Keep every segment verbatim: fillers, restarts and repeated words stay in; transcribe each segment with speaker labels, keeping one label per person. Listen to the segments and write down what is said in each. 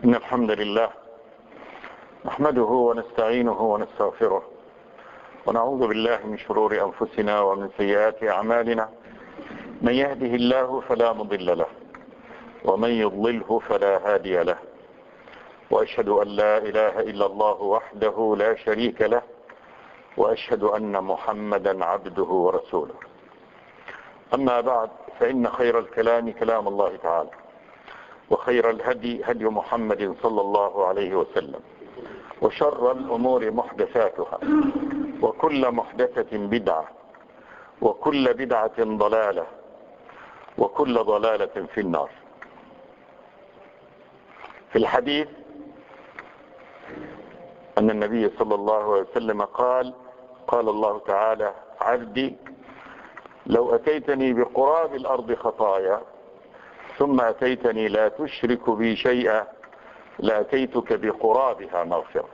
Speaker 1: إن الحمد لله نحمده ونستعينه ونستغفره ونعوذ بالله من شرور أنفسنا ومن سيئات أعمالنا. من يهده الله فلا مضل له ومن يضلله فلا هادي له، وأشهد أن لا إله إلا الله وحده لا شريك له، وأشهد أن محمدا عبده ورسوله. أما بعد، فإن خير الكلام كلام الله تعالى، وخير الهدي هدي محمد صلى الله عليه وسلم، وشر الأمور محدثاتها، وكل محدثة بدعة، وكل بدعة ضلالة، وكل ضلالة في النار. في الحديث أن النبي صلى الله عليه وسلم قال قال الله تعالى: عبدي لو أتيتني بقراب الأرض خطايا ثم أتيتني لا تشرك بي شيئا لأتيتك بقرابها مغفرة.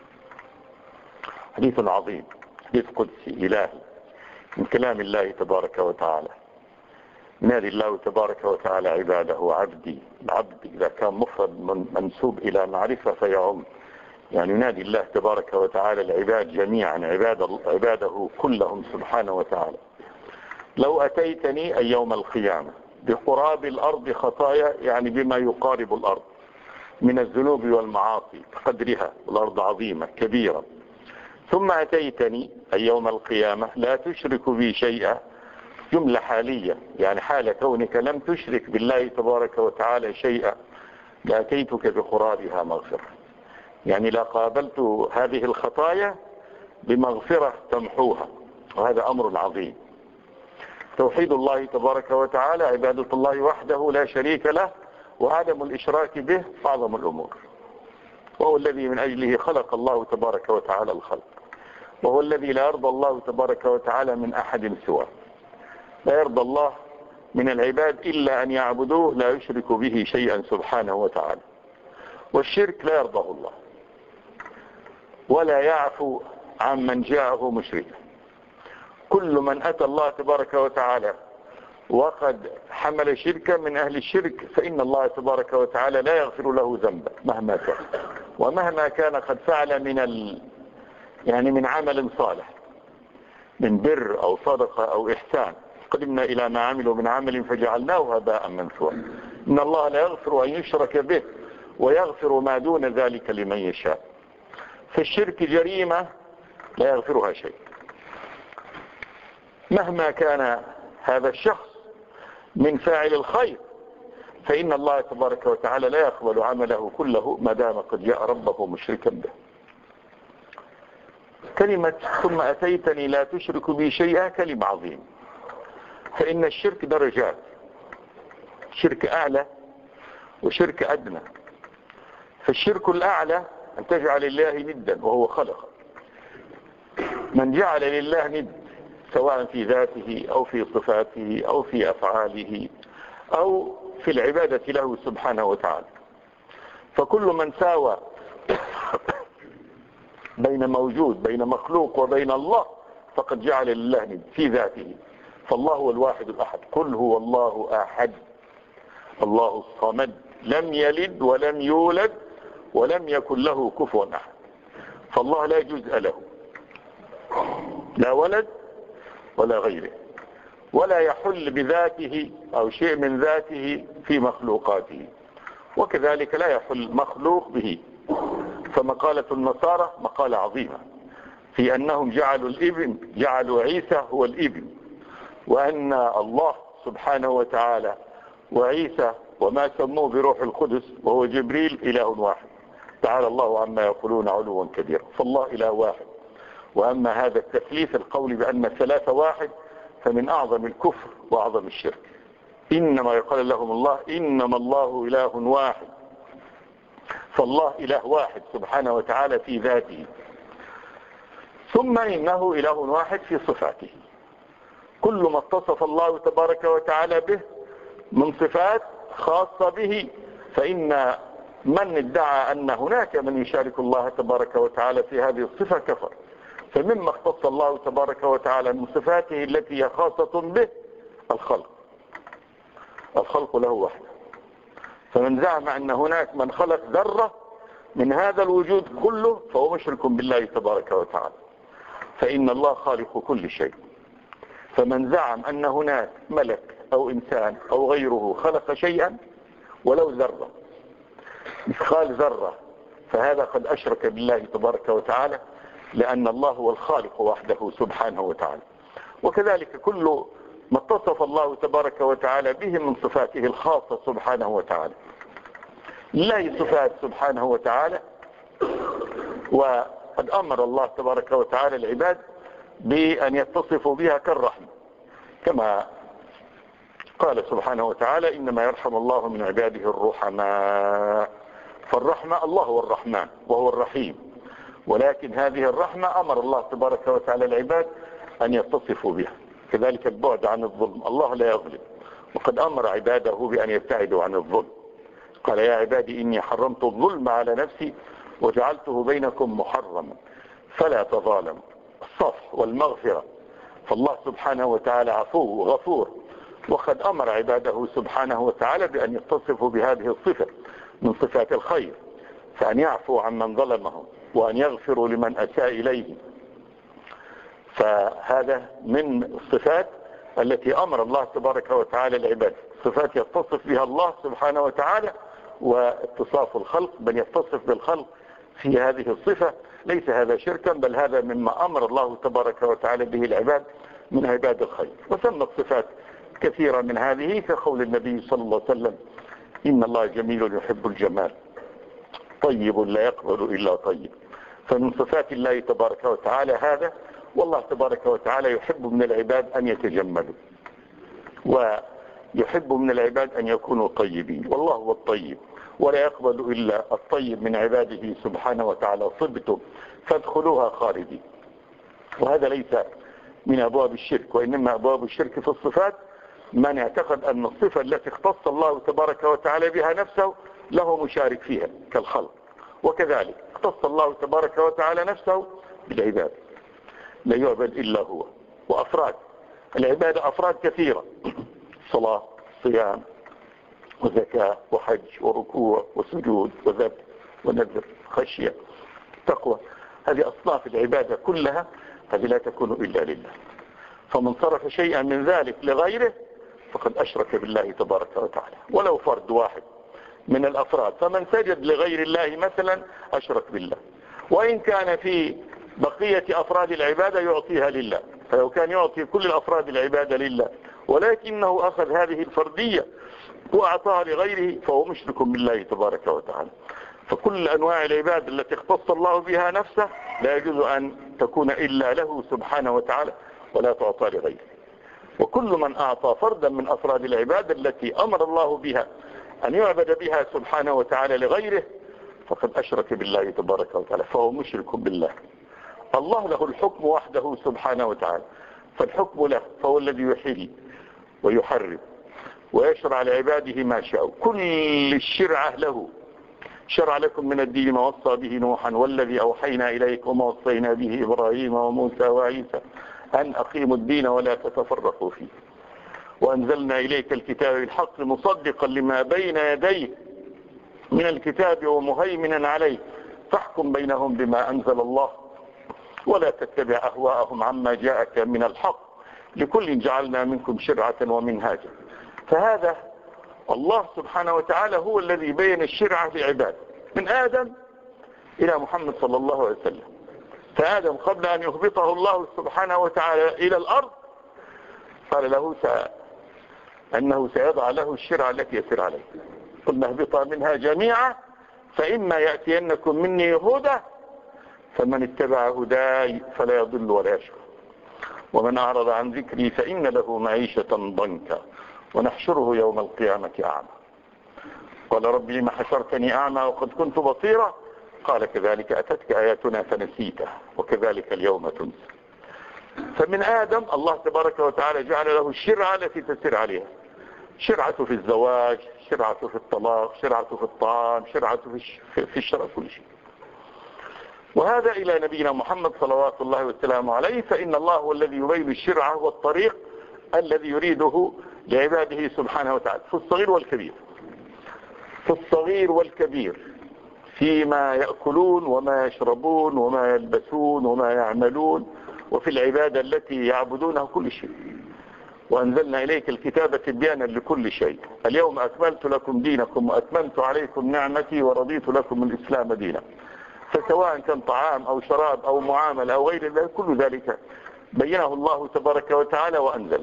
Speaker 1: حديث عظيم، حديث قدسي إلهي من كلام الله تبارك وتعالى. نادي الله تبارك وتعالى عباده عبدي. العبد إذا كان مفرد من منسوب إلى معرفة فيعم، يعني ينادي الله تبارك وتعالى العباد جميعا، عباد عباده كلهم سبحانه وتعالى. لو أتيتني أي يوم القيامة بقراب الأرض خطايا، يعني بما يقارب الأرض من الذنوب والمعاصي قدرها، الأرض عظيمة كبيرة. ثم أتيتني أي يوم القيامة لا تشرك بي شيئا، جملة حالية، يعني حال كونك لم تشرك بالله تبارك وتعالى شيئا لأتيتك بقرابها مغفرة، يعني لا قابلت هذه الخطايا بمغفرة تمحوها، وهذا أمر عظيم. توحيد الله تبارك وتعالى، عبادة الله وحده لا شريك له، وعدم الإشراك به أعظم الأمور، وهو الذي من أجله خلق الله تبارك وتعالى الخلق، وهو الذي لا يرضى الله تبارك وتعالى من أحد سواه. لا يرضى الله من العباد إلا أن يعبدوه لا يشركوا به شيئا سبحانه وتعالى. والشرك لا يرضاه الله، ولا يعفو عن من جاءه مشركا. كل من أتى الله تبارك وتعالى وقد حمل شركا من أهل الشرك فإن الله تبارك وتعالى لا يغفر له ذنبا مهما كان، ومهما كان قد فعل من ال... يعني من عمل صالح، من بر أو صدقة أو إحسان. قدمنا إلى ما عملوا من عمل فجعلناه هباء منثورا. إن الله لا يغفر أن يشرك به ويغفر ما دون ذلك لمن يشاء. فالشرك جريمة لا يغفرها شيء، مهما كان هذا الشخص من فاعل الخير، فإن الله تبارك وتعالى لا يقبل عمله كله ما دام قد جاء ربه مشركا به. كلمة ثم أتيتني لا تشرك بي شيئا كلمة عظيمة، فإن الشرك درجات، شرك أعلى وشرك أدنى. فالشرك الأعلى أن تجعل الله ندا وهو خلق. من جعل لله ند سواء في ذاته أو في صفاته أو في أفعاله أو في العبادة له سبحانه وتعالى، فكل من ساوى بين موجود بين مخلوق وبين الله فقد جعل لله ند في ذاته. فالله هو الواحد الأحد، قل هو الله أحد الله الصمد لم يلد ولم يولد ولم يكن له كفوا أحد. فالله لا جزء له، لا ولد ولا غيره، ولا يحل بذاته أو شيء من ذاته في مخلوقاته، وكذلك لا يحل مخلوق به. فمقالة النصارى مقالة عظيمة في أنهم جعلوا الابن جعلوا عيسى هو الابن، وأن الله سبحانه وتعالى وعيسى وما سموه بروح القدس وهو جبريل إله واحد. تعالى الله عما يقولون علوا كبيرا. فالله إله واحد. وأما هذا التثليث القول بأن الثلاثة واحد فمن أعظم الكفر وأعظم الشرك. إنما يقال لهم الله إنما الله إله واحد، فالله إله واحد سبحانه وتعالى في ذاته، ثم إنه إله واحد في صفاته. كل ما اتصف الله تبارك وتعالى به من صفات خاصة به، فإن من ادعى أن هناك من يشارك الله تبارك وتعالى في هذه الصفة كفر. فمما اختص الله تبارك وتعالى من صفاته التي هي خاصة به الخلق. الخلق له وحده، فمن زعم أن هناك من خلق ذرة من هذا الوجود كله فهو مشرك بالله تبارك وتعالى، فإن الله خالق كل شيء. فمن زعم أن هناك ملك أو إنسان أو غيره خلق شيئا ولو ذرة مثقال ذرة فهذا قد أشرك بالله تبارك وتعالى، لأن الله هو الخالق وحده سبحانه وتعالى. وكذلك كل ما اتصف الله تبارك وتعالى به من صفاته الخاصة سبحانه وتعالى. لله صفات سبحانه وتعالى، وقد أمر الله تبارك وتعالى العباد بأن يتصفوا بها كالرحمة، كما قال سبحانه وتعالى إنما يرحم الله من عباده الرحماء. فالرحمة الله هو الرحمن وهو الرحيم، ولكن هذه الرحمة أمر الله تبارك وتعالى العباد أن يتصفوا بها. كذلك البعد عن الظلم، الله لا يظلم، وقد أمر عباده بأن يبتعدوا عن الظلم. قال يا عبادي إني حرمت الظلم على نفسي وجعلته بينكم محرما فلا تظالموا. الصفح والمغفرة، فالله سبحانه وتعالى عفو وغفور، وقد أمر عباده سبحانه وتعالى بأن يتصفوا بهذه الصفة من صفات الخير، فأن يعفوا عن من ظلمهم وأن يغفروا لمن أساء إليه. فهذا من الصفات التي أمر الله تبارك وتعالى العباد، صفات يتصف بها الله سبحانه وتعالى. واتصاف الخلق بل يتصف بالخلق في هذه الصفة ليس هذا شركا، بل هذا مما أمر الله تبارك وتعالى به العباد من عباد الخير. وسمت صفات كثيرة من هذه كقول النبي صلى الله عليه وسلم إن الله جميل يحب الجمال طيب لا يقبل إلا طيب. فمن صفات الله تبارك وتعالى هذا، والله تبارك وتعالى يحب من العباد أن يتجملوا، ويحب من العباد أن يكونوا طيبين، والله هو الطيب ولا يقبل إلا الطيب من عباده سبحانه وتعالى. صبتم فادخلوها خالدين. وهذا ليس من أبواب الشرك، وإنما أبواب الشرك في الصفات من اعتقد أن الصفة التي اختص الله تبارك وتعالى بها نفسه له مشارك فيها كالخلق، وكذلك اختص الله تبارك وتعالى نفسه بالعباد لا يعبد إلا هو. وأفراد العبادة أفراد كثيرة، صلاة صيام وزكاة وحج وركوع وسجود وذبح ونذر خشية تقوى، هذه أصناف العبادة كلها، هذه لا تكون إلا لله. فمن صرف شيئا من ذلك لغيره فقد أشرك بالله تبارك وتعالى، ولو فرد واحد من الأفراد. فمن سجد لغير الله مثلا أشرك بالله، وإن كان في بقية أفراد العبادة يعطيها لله، فلو كان يعطي كل الأفراد العبادة لله ولكنه أخذ هذه الفردية وأعطاها لغيره فهو مشرك بالله تبارك وتعالى. فكل أنواع العبادة التي اختص الله بها نفسه لا يجوز أن تكون إلا له سبحانه وتعالى ولا تعطى لغيره. وكل من أعطى فردا من أفراد العبادة التي أمر الله بها أن يعبد بها سبحانه وتعالى لغيره فقد أشرك بالله تبارك وتعالى، فهو مشرك بالله. الله له الحكم وحده سبحانه وتعالى، فالحكم له، فهو الذي يحل ويحرم ويشرع لعباده ما شاء. كل الشرعة له، شرع لكم من الدين ما وصى به نوحا والذي أوحينا إليك وما وصينا به إبراهيم وموسى وعيسى أن أقيموا الدين ولا تتفرقوا فيه، وأنزلنا إليك الكتاب بالحق مصدقا لما بين يديه من الكتاب ومهيمنا عليه فاحكم بينهم بما أنزل الله ولا تتبع أهواءهم عما جاءك من الحق لكل جعلنا منكم شرعة ومنهاجا. فهذا الله سبحانه وتعالى هو الذي بين الشرعة لعباده من آدم إلى محمد صلى الله عليه وسلم. فآدم قبل أن يهبطه الله سبحانه وتعالى إلى الأرض قال له أنه سيضع له الشرعة التي يسير عليه. قلنا اهبطا منها جميعا فإما يأتينكم مني هدى فمن اتبع هداي فلا يضل ولا يشقى ومن أعرض عن ذكري فإن له معيشة ضنكا ونحشره يوم القيامة أعمى. قال رب لما حشرتني أعمى وقد كنت بصيرا قال كذلك أتتك آياتنا فنسيتها وكذلك اليوم تنسى. فمن آدم الله تبارك وتعالى جعل له الشرعة التي تسير عليها، شرعة في الزواج، شرعة في الطلاق، شرعة في الطعام، شرعة في الشرع، كل شيء. وهذا إلى نبينا محمد صلوات الله وسلامه عليه، فإن الله هو الذي يبين الشرعة والطريق الذي يريده لعباده سبحانه وتعالى في الصغير والكبير. في الصغير والكبير، فيما يأكلون وما يشربون وما يلبسون وما يعملون، وفي العبادة التي يعبدونها، كل شيء. وأنزلنا إليك الكتاب تبيانا لكل شيء. اليوم أكملت لكم دينكم وأتممت عليكم نعمتي ورضيت لكم الإسلام دينا. فسواء كان طعام أو شراب أو معاملة أو غير ذلك، كل ذلك بينه الله تبارك وتعالى وأنزله.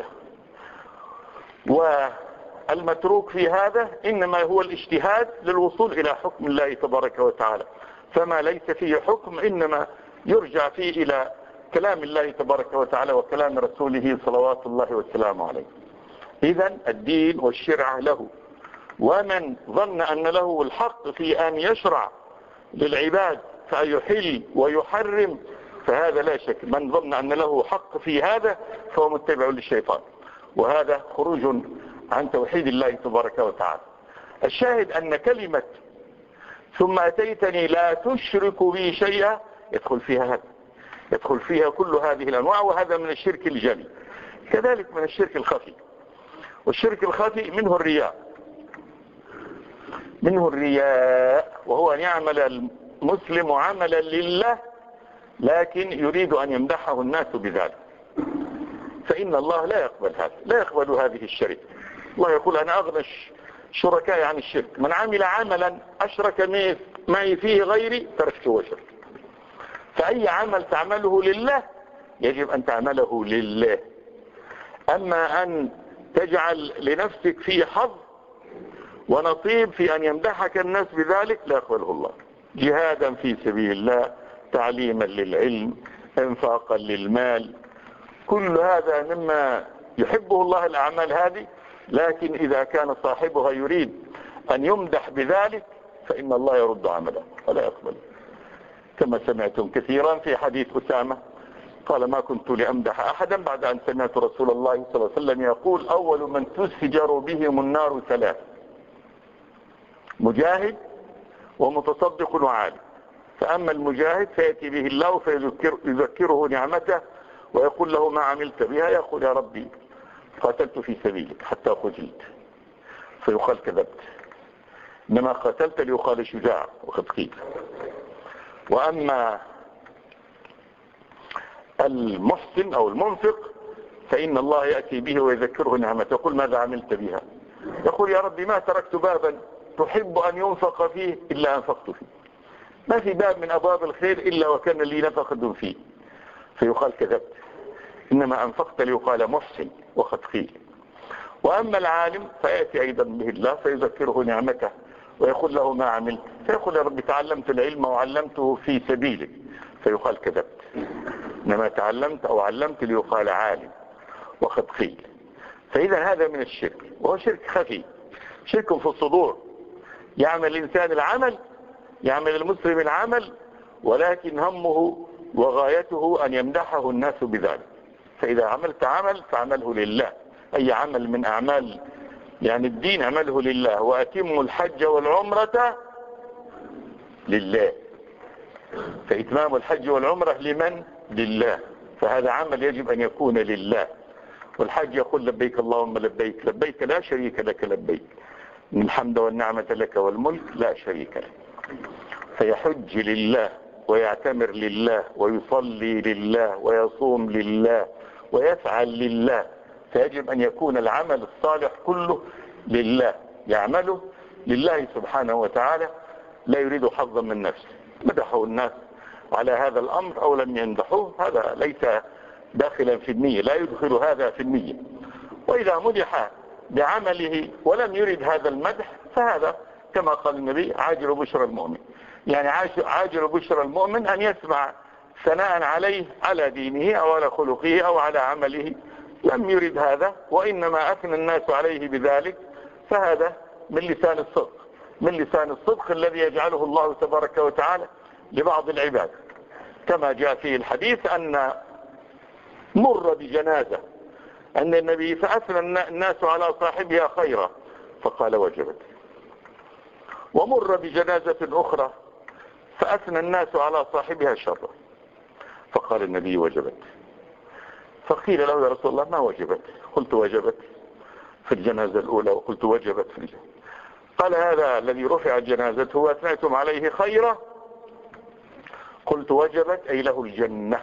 Speaker 1: والمتروك في هذا إنما هو الاجتهاد للوصول إلى حكم الله تبارك وتعالى، فما ليس فيه حكم إنما يرجع فيه إلى كلام الله تبارك وتعالى وكلام رسوله صلوات الله والسلام عليه. إذن الدين والشرع له، ومن ظن أن له الحق في أن يشرع للعباد فيحل ويحرم، فهذا لا شك من ظن أن له حق في هذا فهو متبع للشيطان، وهذا خروج عن توحيد الله تبارك وتعالى. الشاهد أن كلمة ثم أتيتني لا تشرك بي شيئا يدخل فيها هذا، يدخل فيها كل هذه الأنواع، وهذا من الشرك الجلي. كذلك من الشرك الخفي، والشرك الخفي منه الرياء، منه الرياء وهو أن يعمل المسلم عملا لله لكن يريد أن يمدحه الناس بذلك، فإن الله لا يقبل هذا، لا يقبل هذه الشرك. الله يقول أنا أغنى الشركاء عن الشرك، من عمل عملا أشرك معي فيه غيري تركته وشرك. فأي عمل تعمله لله يجب أن تعمله لله. أما أن تجعل لنفسك فيه حظ ونصيب في أن يمدحك الناس بذلك لا يقبله الله. جهادا في سبيل الله، تعليما للعلم، انفاقا للمال، كل هذا مما يحبه الله الأعمال هذه، لكن إذا كان صاحبها يريد أن يمدح بذلك فإن الله يرد عمله ولا يقبل. كما سمعتم كثيرا في حديث أسامة قال ما كنت لأمدح أحدا بعد أن سمعت رسول الله صلى الله عليه وسلم يقول أول من تسجر بهم النار ثلاث: مجاهد ومتصدق وعالم. فأما المجاهد فيأتي به الله فيذكره نعمته ويقول له ما عملت بها، يقول يا ربي قاتلت في سبيلك حتى قتلت، فيقال كذبت، إنما قاتلت ليقال شجاع وقد قيل. وأما المحسن أو المنفق فإن الله يأتي به ويذكره نعمته، يقول ماذا عملت بها، يقول يا ربي ما تركت بابا تحب أن ينفق فيه إلا أنفقت فيه، ما في باب من أبواب الخير إلا وكان لي نفقة فيه، فيقال كذبت، إنما أنفقت ليقال محسن وقد قيل. وأما العالم فيأتي أيضا به الله فيذكره نعمته ويقول له ما عملت، فيقول يا رب تعلمت العلم وعلمته في سبيلك، فيقال كذبت، إنما تعلمت أو علمت ليقال عالم وقد قيل. فإذا هذا من الشرك، وهو شرك خفي، شرك في الصدور. يعمل الإنسان العمل، يعمل المسلم العمل، ولكن همه وغايته أن يمدحه الناس بذلك. فإذا عملت عمل فعمله لله، أي عمل من أعمال يعني الدين عمله لله. وأتموا الحج والعمرة لله، فإتمام الحج والعمرة لمن؟ لله. فهذا عمل يجب أن يكون لله. والحج يقول لبيك اللهم لبيك، لبيك لا شريك لك لبيك، إن الحمد والنعمة لك والملك لا شريك لك. فيحج لله ويعتمر لله ويصلي لله ويصوم لله ويفعل لله. فيجب أن يكون العمل الصالح كله لله، يعمله لله سبحانه وتعالى، لا يريد حظا من نفسه. مدحه الناس على هذا الأمر أو لم يمدحوه، هذا ليس داخلا في النية، لا يدخل هذا في النية. وإذا مدح بعمله ولم يرد هذا المدح فهذا كما قال النبي عاجل بشرى المؤمن، يعني عاجل بشرى المؤمن أن يسمع ثناء عليه على دينه أو على خلقه أو على عمله، لم يرد هذا وإنما أثنى الناس عليه بذلك، فهذا من لسان الصدق، من لسان الصدق الذي يجعله الله تبارك وتعالى لبعض العباد. كما جاء في الحديث أن مر بجنازة أن النبي فأثنى الناس على صاحبها خيرا فقال وجبت، ومر بجنازة أخرى فأثنى الناس على صاحبها شرا فقال النبي وجبت. فقيل له يا رسول الله ما وجبت؟ قلت وجبت في الجنازة الأولى وقلت وجبت في الجنازة. قال هذا الذي رفعت جنازته وأثنيتم عليه خيرا قلت وجبت أي له الجنة،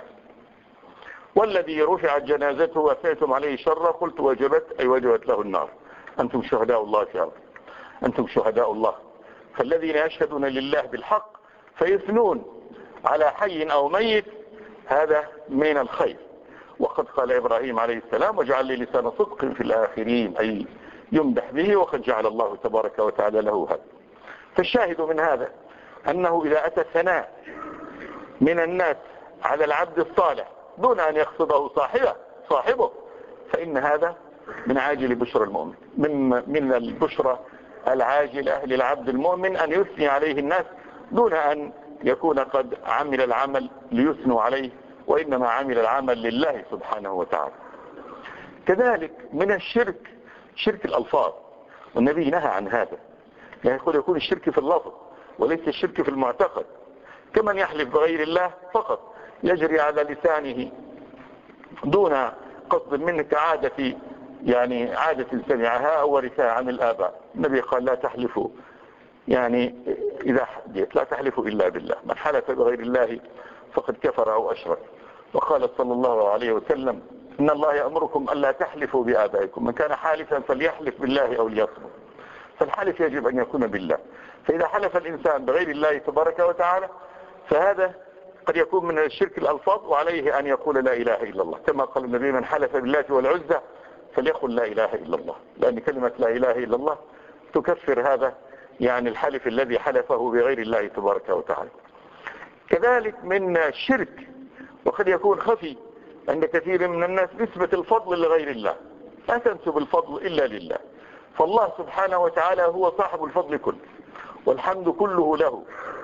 Speaker 1: والذي رفعت جنازته وأثنيتم عليه شرا قلت وجبت أي وجبت له النار. أنتم شهداء الله في أرض، أنتم شهداء الله. فالذين يشهدون لله بالحق فيثنون على حي أو ميت هذا من الخير. وقد قال إبراهيم عليه السلام وجعل لي لسان صدق في الآخرين، أي يمدح به، وقد جعل الله تبارك وتعالى له هذا. فالشاهد من هذا أنه إذا أتى ثناء من الناس على العبد الصالح دون أن يقصده صاحبه صاحبه فإن هذا من عاجل بشرى المؤمن، من من البشرى العاجلة للعبد المؤمن أن يثني عليه الناس دون أن يكون قد عمل العمل ليثنوا عليه، وإنما عمل العمل لله سبحانه وتعالى. كذلك من الشرك شرك الألفاظ، والنبي نهى عن هذا، يعني يقول يكون الشرك في اللفظ وليس الشرك في المعتقد. كمن يحلف بغير الله فقط يجري على لسانه دون قصد منه كعادة، يعني عادة سمعها أو ورثها عن الآباء. النبي قال لا تحلفوا، يعني إذا حدث لا تحلفوا إلا بالله، من حلف بغير الله فقد كفر أو أشرك. وقال صلى الله عليه وسلم إن الله يأمركم ألا تحلفوا بآبائكم، من كان حالفا فليحلف بالله أو ليصمت. فالحلف يجب أن يكون بالله، فإذا حلف الإنسان بغير الله تبارك وتعالى فهذا قد يكون من الشرك الألفاظ، وعليه أن يقول لا إله إلا الله، كما قال النبي من حلف بالله والعزى فليقل لا إله إلا الله، لأن كلمة لا إله إلا الله تكفر هذا يعني الحلف الذي حلفه بغير الله تبارك وتعالى. كذلك من الشرك وقد يكون خفي عند كثير من الناس نسبة الفضل لغير الله، لا تنسب الفضل إلا لله، فالله سبحانه وتعالى هو صاحب الفضل كله والحمد كله له،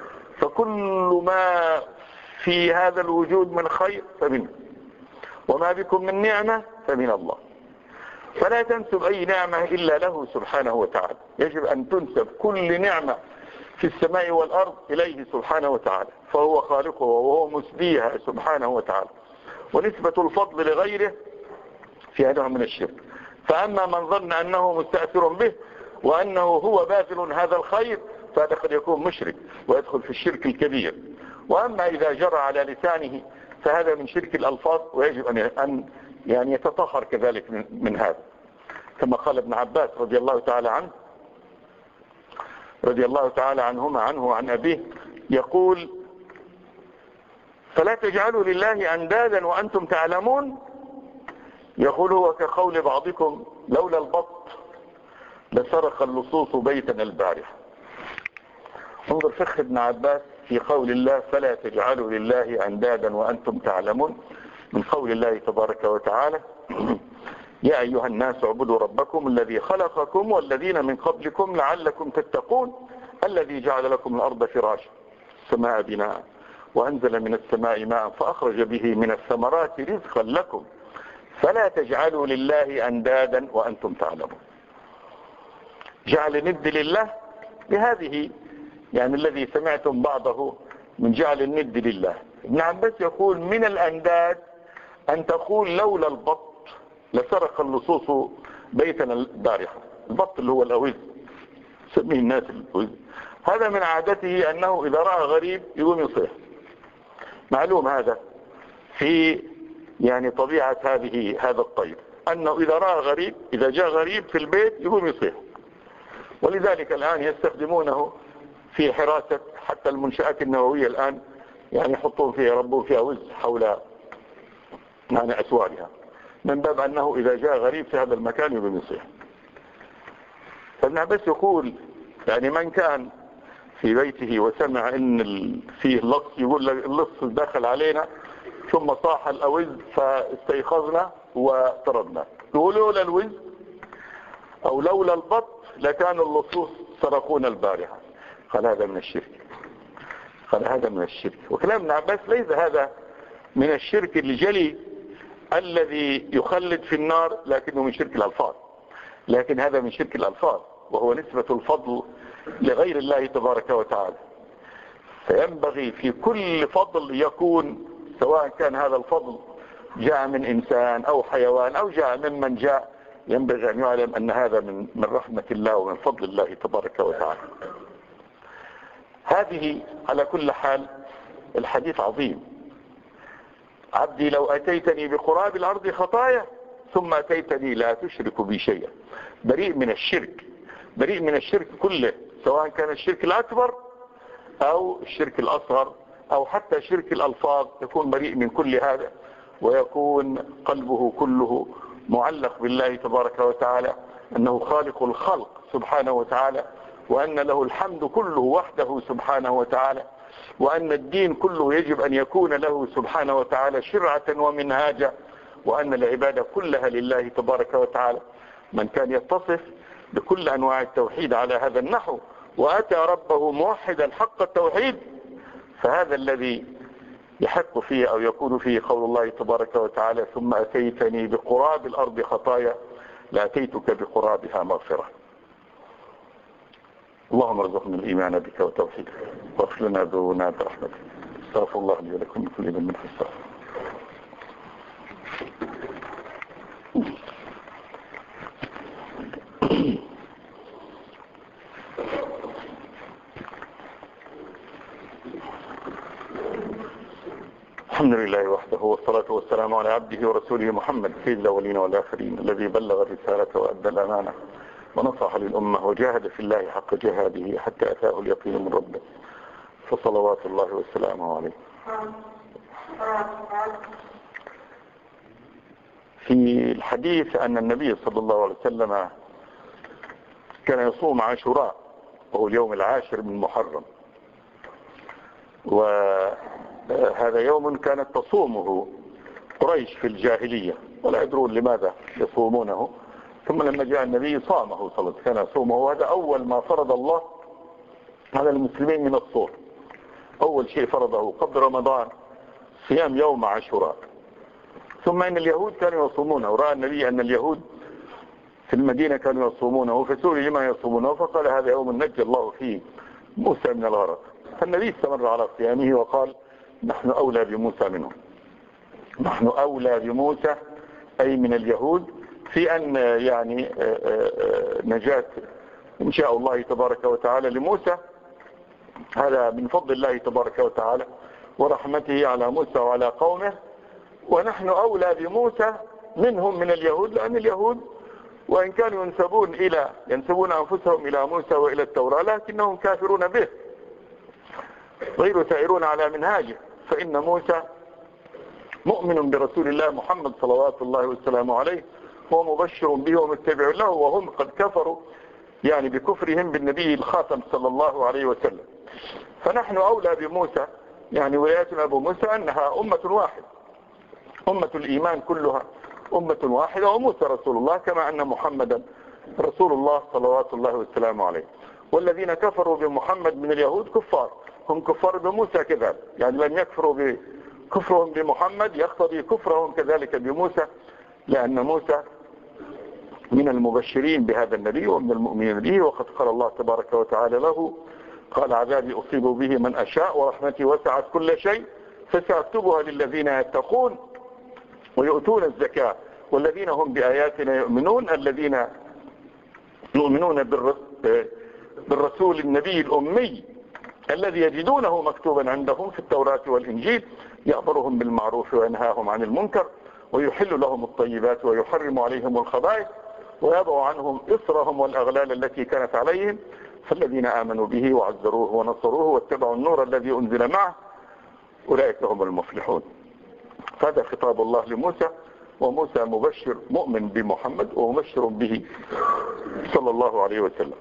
Speaker 1: فكل ما في هذا الوجود من خير فمنه، وما بكم من نعمة فمن الله، فلا تنسب أي نعمة إلا له سبحانه وتعالى. يجب أن تنسب كل نعمة في السماء والأرض إليه سبحانه وتعالى، فهو خالقه وهو مسديها سبحانه وتعالى. ونسبة الفضل لغيره فيها نوع من الشرك. فأما من ظن أنه مستأثر به وأنه هو باذل هذا الخير فهذا قد يكون مشرك ويدخل في الشرك الكبير. وأما إذا جرى على لسانه فهذا من شرك الألفاظ، ويجب أن يعني يتطهر كذلك من, من هذا، كما قال ابن عباس رضي الله تعالى عنه رضي الله تعالى عنهما عنه وعن أبيه يقول فلا تجعلوا لله أندادا وأنتم تعلمون، يقول هو كقول بعضكم لولا البط لسرق اللصوص بيتنا البارحة. انظر فقه ابن عباس في قول الله فلا تجعلوا لله أندادا وأنتم تعلمون، من قول الله تبارك وتعالى يا أيها الناس اعبدوا ربكم الذي خلقكم والذين من قبلكم لعلكم تتقون الذي جعل لكم الأرض فراشا السماء بناء وأنزل من السماء ماء فأخرج به من الثمرات رزقا لكم فلا تجعلوا لله أندادا وأنتم تعلمون. جعل ند لله بهذه يعني الذي سمعتم بعضه من جعل الند لله. ابن عباس يقول من الأنداد أن تقول لولا البط لسرق اللصوص بيتنا البارحة. البط اللي هو الأوز سميه الناس الأوز، هذا من عادته أنه إذا رأى غريب يقوم يصيح. معلوم هذا في يعني طبيعة هذه هذا الطير أنه إذا رأى غريب إذا جاء غريب في البيت يقوم يصيح. ولذلك الآن يستخدمونه في حراسة حتى المنشآت النووية الآن، يعني يحطون فيها يربون فيها وز حول يعني أسوارها من باب أنه إذا جاء غريب في هذا المكان يقوم يصيح. فابن عباس يقول يعني من كان في بيته وسمع ان فيه لص يقول اللص دخل علينا ثم صاح الأوز فاستيقظنا وطردنا، يقول لولا الوز أو لولا البط لكان اللصوص سرقونا البارحة. قال هذا من الشرك، قال هذا من الشرك. وكلام ابن عباس ليس هذا من الشرك الجلي الذي يخلد في النار لكنه من شرك الألفاظ، لكن هذا من شرك الألفاظ وهو نسبة الفضل لغير الله تبارك وتعالى. فينبغي في كل فضل يكون سواء كان هذا الفضل جاء من إنسان أو حيوان أو جاء ممن جاء ينبغي أن يعلم أن هذا من من رحمة الله ومن فضل الله تبارك وتعالى. هذه على كل حال الحديث عظيم. عبدي لو أتيتني بقراب الأرض خطايا ثم أتيتني لا تشرك بي شيئا، بريء من الشرك، بريء من الشرك كله، سواء كان الشرك الأكبر أو الشرك الأصغر أو حتى شرك الألفاظ، يكون بريء من كل هذا ويكون قلبه كله معلق بالله تبارك وتعالى، أنه خالق الخلق سبحانه وتعالى، وأن له الحمد كله وحده سبحانه وتعالى، وأن الدين كله يجب أن يكون له سبحانه وتعالى شرعة ومنهاجا، وأن العبادة كلها لله تبارك وتعالى. من كان يتصف بكل أنواع التوحيد على هذا النحو وأتى ربه موحدا حق التوحيد، فهذا الذي يحق فيه أو يكون فيه قول الله تبارك وتعالى ثم أتيتني بقراب الأرض خطايا لأتيتك بقرابها مغفرة. اللهم ارزقنا الإيمان بك وتوحيدك واغفر لنا ذنوبنا برحمتك. استغفر الله لي ولكم من كل ذنب من حساب. الحمد لله وحده والصلاة والسلام على عبده ورسوله محمد سيد الأولين والآخرين الذي بلغ الرسالة وأدى الأمانة ونصح للأمة وجاهد في الله حق جهاده حتى أتاه اليقين من ربه، فصلوات الله وسلامه عليه. في الحديث أن النبي صلى الله عليه وسلم كان يصوم عاشوراء وهو اليوم العاشر من محرم، وهذا يوم كانت تصومه قريش في الجاهلية ولا يدرون لماذا يصومونه، ثم لما جاء النبي صامه صلى الله عليه وسلم، كان يصومه، وهذا أول ما فرض الله على المسلمين من الصوم. أول شيء فرضه قبل رمضان صيام يوم عاشوراء. ثم إن اليهود كانوا يصومونه، ورأى النبي أن اليهود في المدينة كانوا يصومونه، فسئل لما يصومونه فقال هذا يوم نجى الله فيه موسى من الغرق. فالنبي استمر على صيامه وقال نحن أولى بموسى منهم، نحن أولى بموسى أي من اليهود في أن يعني نجاة إن شاء الله تبارك وتعالى لموسى، هذا من فضل الله تبارك وتعالى ورحمته على موسى وعلى قومه، ونحن أولى بموسى منهم من اليهود، لأن اليهود وإن كانوا ينسبون إلى ينسبون أنفسهم إلى موسى وإلى التوراة لكنهم كافرون به غير سائرون على منهاجه، فإن موسى مؤمن برسول الله محمد صلوات الله والسلام عليه، هو مبشر به ومتبع له، وهم قد كفروا يعني بكفرهم بالنبي الخاتم صلى الله عليه وسلم. فنحن أولى بموسى، يعني ولايتنا أبو موسى أنها أمة واحدة، أمة الإيمان كلها أمة واحدة، وموسى رسول الله كما أن محمدا رسول الله صلوات الله والسلام عليه. والذين كفروا بمحمد من اليهود كفار، هم كفار بموسى كذلك، يعني لم يكفروا بكفرهم بمحمد يقتضي كفرهم كذلك بموسى، لأن موسى من المبشرين بهذا النبي ومن المؤمنين به، وقد قال الله تبارك وتعالى له قال عذابي أصيب به من أشاء ورحمتي وسعت كل شيء فسأكتبها للذين يتقون ويؤتون الزكاة والذين هم بآياتنا يؤمنون، الذين يؤمنون بالرسول النبي الأمي الذي يجدونه مكتوبا عندهم في التوراة والإنجيل يأمرهم بالمعروف وينهاهم عن المنكر ويحل لهم الطيبات ويحرم عليهم الخبائث ويضع عنهم إصرهم والأغلال التي كانت عليهم، فالذين آمنوا به وعزروه ونصروه واتبعوا النور الذي أنزل معه أولئك هم المفلحون. فهذا خطاب الله لموسى، وموسى مبشر مؤمن بمحمد ومبشر به صلى الله عليه وسلم.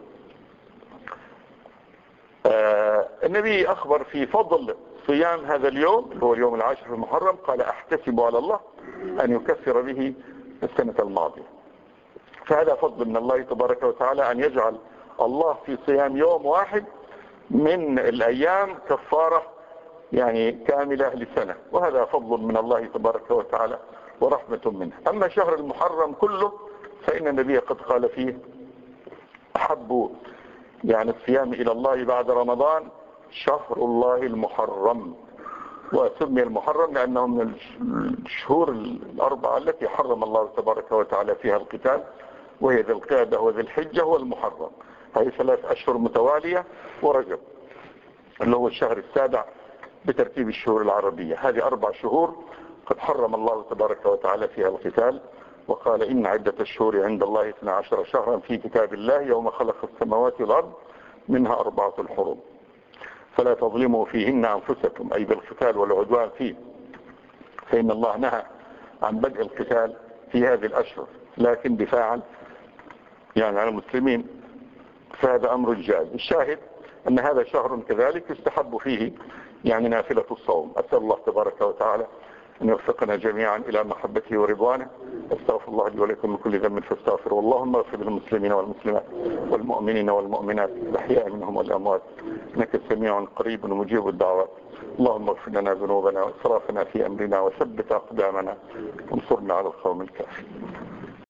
Speaker 1: آه النبي أخبر في فضل صيام هذا اليوم اللي هو اليوم العاشر في المحرم، قال أحتسب على الله أن يكفر به السنة الماضية. فهذا فضل من الله تبارك وتعالى أن يجعل الله في صيام يوم واحد من الأيام كفارة يعني كاملة لسنة، وهذا فضل من الله تبارك وتعالى ورحمة منه. أما شهر المحرم كله فإن النبي قد قال فيه أحب يعني الصيام إلى الله بعد رمضان شهر الله المحرم، وسمي المحرم لأنه من الشهور الأربعة التي حرم الله تبارك وتعالى فيها القتال، وهي ذي القعدة وذي الحجة والمحرم. هذه ثلاث أشهر متوالية، ورجب اللي هو الشهر السابع بترتيب الشهور العربية. هذه أربع شهور قد حرم الله تبارك وتعالى فيها القتال، وقال إن عدة الشهور عند الله اثنا عشر شهرا في كتاب الله يوم خلق السماوات والأرض منها أربعة الحرم فلا تظلموا فيهن أنفسكم، أي بالقتال والعدوان فيه، فإن الله نهى عن بدء القتال في هذه الأشهر لكن دفاعا يعني عن المسلمين، فهذا أمر جائز. الشاهد أن هذا شهر كذلك يستحب فيه يعني نافلة الصوم. أسأل الله تبارك وتعالى أن يوفقنا جميعا إلى محبته ورضوانه. استغفر الله لي ولكم من كل ذنب فاستغفروا. اللهم اغفر للمسلمين والمسلمات والمؤمنين والمؤمنات الأحياء منهم والأموات إنك سميع قريب مجيب الدعوات. اللهم اغفر لنا ذنوبنا وإسرافنا في أمرنا وثبت أقدامنا وانصرنا على القوم الكافرين.